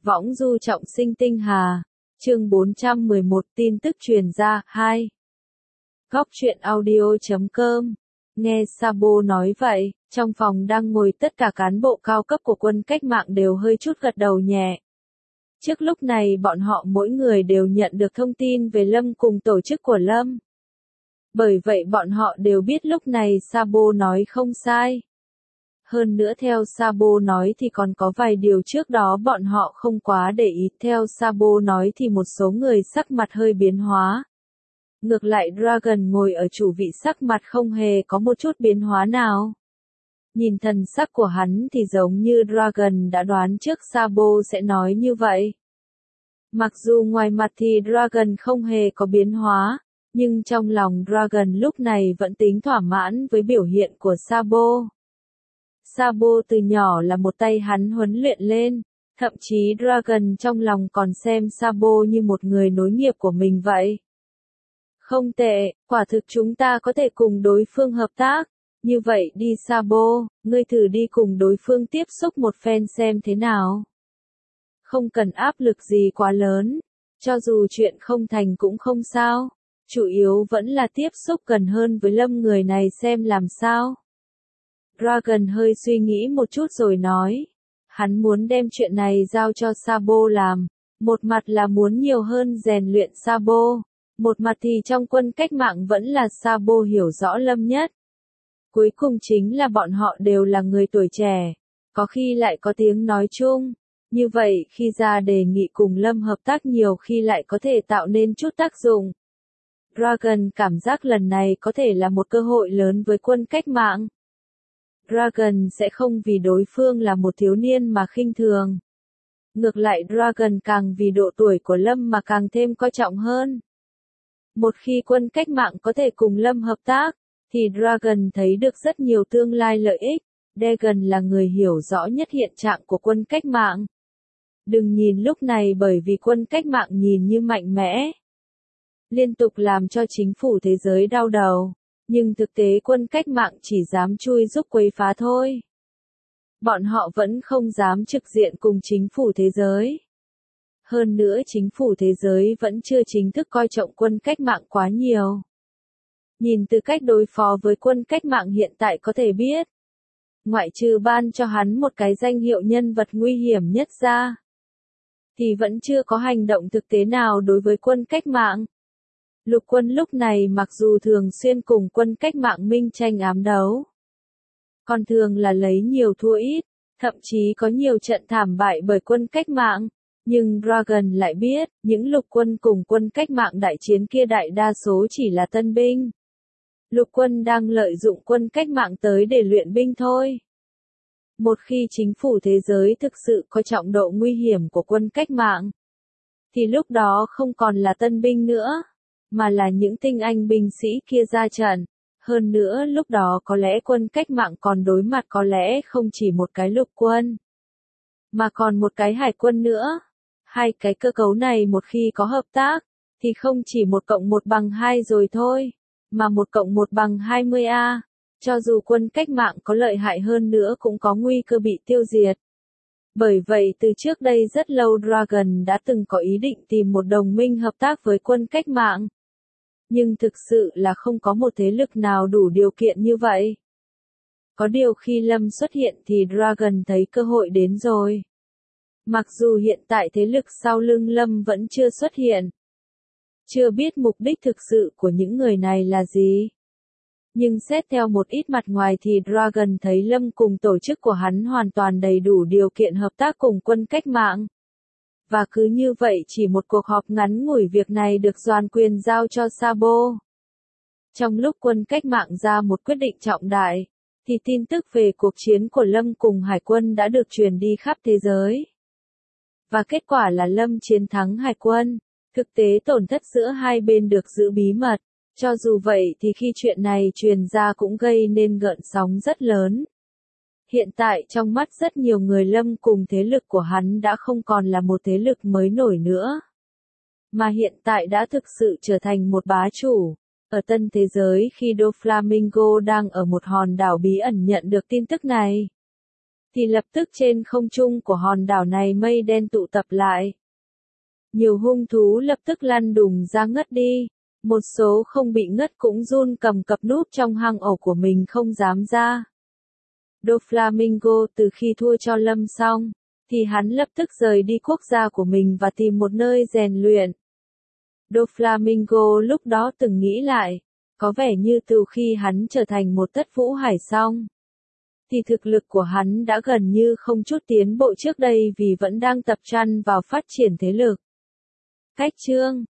Võng du trọng sinh tinh hà. Chương 411 tin tức truyền ra, 2. Góc truyện audio.com. Nghe Sabo nói vậy, trong phòng đang ngồi tất cả cán bộ cao cấp của quân cách mạng đều hơi chút gật đầu nhẹ. Trước lúc này bọn họ mỗi người đều nhận được thông tin về Lâm cùng tổ chức của Lâm. Bởi vậy bọn họ đều biết lúc này Sabo nói không sai. Hơn nữa theo Sabo nói thì còn có vài điều trước đó bọn họ không quá để ý. Theo Sabo nói thì một số người sắc mặt hơi biến hóa. Ngược lại Dragon ngồi ở chủ vị sắc mặt không hề có một chút biến hóa nào. Nhìn thần sắc của hắn thì giống như Dragon đã đoán trước Sabo sẽ nói như vậy. Mặc dù ngoài mặt thì Dragon không hề có biến hóa, nhưng trong lòng Dragon lúc này vẫn tính thỏa mãn với biểu hiện của Sabo. Sabo từ nhỏ là một tay hắn huấn luyện lên, thậm chí Dragon trong lòng còn xem Sabo như một người nối nghiệp của mình vậy. Không tệ, quả thực chúng ta có thể cùng đối phương hợp tác. Như vậy đi Sabo, ngươi thử đi cùng đối phương tiếp xúc một phen xem thế nào. Không cần áp lực gì quá lớn, cho dù chuyện không thành cũng không sao, chủ yếu vẫn là tiếp xúc gần hơn với Lâm người này xem làm sao. Dragon hơi suy nghĩ một chút rồi nói, hắn muốn đem chuyện này giao cho Sabo làm, một mặt là muốn nhiều hơn rèn luyện Sabo, một mặt thì trong quân cách mạng vẫn là Sabo hiểu rõ Lâm nhất. Cuối cùng chính là bọn họ đều là người tuổi trẻ, có khi lại có tiếng nói chung, như vậy khi ra đề nghị cùng Lâm hợp tác nhiều khi lại có thể tạo nên chút tác dụng. Dragon cảm giác lần này có thể là một cơ hội lớn với quân cách mạng. Dragon sẽ không vì đối phương là một thiếu niên mà khinh thường. Ngược lại Dragon càng vì độ tuổi của Lâm mà càng thêm coi trọng hơn. Một khi quân cách mạng có thể cùng Lâm hợp tác, thì Dragon thấy được rất nhiều tương lai lợi ích. Dragon là người hiểu rõ nhất hiện trạng của quân cách mạng. Đừng nhìn lúc này bởi vì quân cách mạng nhìn như mạnh mẽ, liên tục làm cho chính phủ thế giới đau đầu. Nhưng thực tế quân cách mạng chỉ dám chui giúp quấy phá thôi. Bọn họ vẫn không dám trực diện cùng chính phủ thế giới. Hơn nữa chính phủ thế giới vẫn chưa chính thức coi trọng quân cách mạng quá nhiều. Nhìn từ cách đối phó với quân cách mạng hiện tại có thể biết. Ngoại trừ ban cho hắn một cái danh hiệu nhân vật nguy hiểm nhất ra, thì vẫn chưa có hành động thực tế nào đối với quân cách mạng. Lục quân lúc này mặc dù thường xuyên cùng quân cách mạng minh tranh ám đấu, còn thường là lấy nhiều thua ít, thậm chí có nhiều trận thảm bại bởi quân cách mạng, nhưng Dragon lại biết, những lục quân cùng quân cách mạng đại chiến kia đại đa số chỉ là tân binh. Lục quân đang lợi dụng quân cách mạng tới để luyện binh thôi. Một khi chính phủ thế giới thực sự coi trọng độ nguy hiểm của quân cách mạng, thì lúc đó không còn là tân binh nữa, mà là những tinh anh binh sĩ kia ra trận. Hơn nữa lúc đó có lẽ quân cách mạng còn đối mặt có lẽ không chỉ một cái lục quân, mà còn một cái hải quân nữa. Hai cái cơ cấu này một khi có hợp tác, thì không chỉ 1+1=2 rồi thôi, mà 1+1=20 Cho dù quân cách mạng có lợi hại hơn nữa cũng có nguy cơ bị tiêu diệt. Bởi vậy từ trước đây rất lâu Dragon đã từng có ý định tìm một đồng minh hợp tác với quân cách mạng. Nhưng thực sự là không có một thế lực nào đủ điều kiện như vậy. Có điều khi Lâm xuất hiện thì Dragon thấy cơ hội đến rồi. Mặc dù hiện tại thế lực sau lưng Lâm vẫn chưa xuất hiện. Chưa biết mục đích thực sự của những người này là gì. Nhưng xét theo một ít mặt ngoài thì Dragon thấy Lâm cùng tổ chức của hắn hoàn toàn đầy đủ điều kiện hợp tác cùng quân cách mạng. Và cứ như vậy chỉ một cuộc họp ngắn ngủi việc này được doan quyền giao cho Sabo. Trong lúc quân cách mạng ra một quyết định trọng đại, thì tin tức về cuộc chiến của Lâm cùng Hải quân đã được truyền đi khắp thế giới. Và kết quả là Lâm chiến thắng Hải quân, thực tế tổn thất giữa hai bên được giữ bí mật. Cho dù vậy thì khi chuyện này truyền ra cũng gây nên gợn sóng rất lớn. Hiện tại trong mắt rất nhiều người Lâm cùng thế lực của hắn đã không còn là một thế lực mới nổi nữa, mà hiện tại đã thực sự trở thành một bá chủ. Ở tân thế giới khi Doflamingo đang ở một hòn đảo bí ẩn nhận được tin tức này, thì lập tức trên không trung của hòn đảo này mây đen tụ tập lại. Nhiều hung thú lập tức lăn đùng ra ngất đi, một số không bị ngất cũng run cầm cập núp trong hang ổ của mình không dám ra. Doflamingo từ khi thua cho Lâm xong, thì hắn lập tức rời đi quốc gia của mình và tìm một nơi rèn luyện. Doflamingo lúc đó từng nghĩ lại, có vẻ như từ khi hắn trở thành một tất vũ hải xong, thì thực lực của hắn đã gần như không chút tiến bộ trước đây vì vẫn đang tập trung vào phát triển thế lực. Cách chương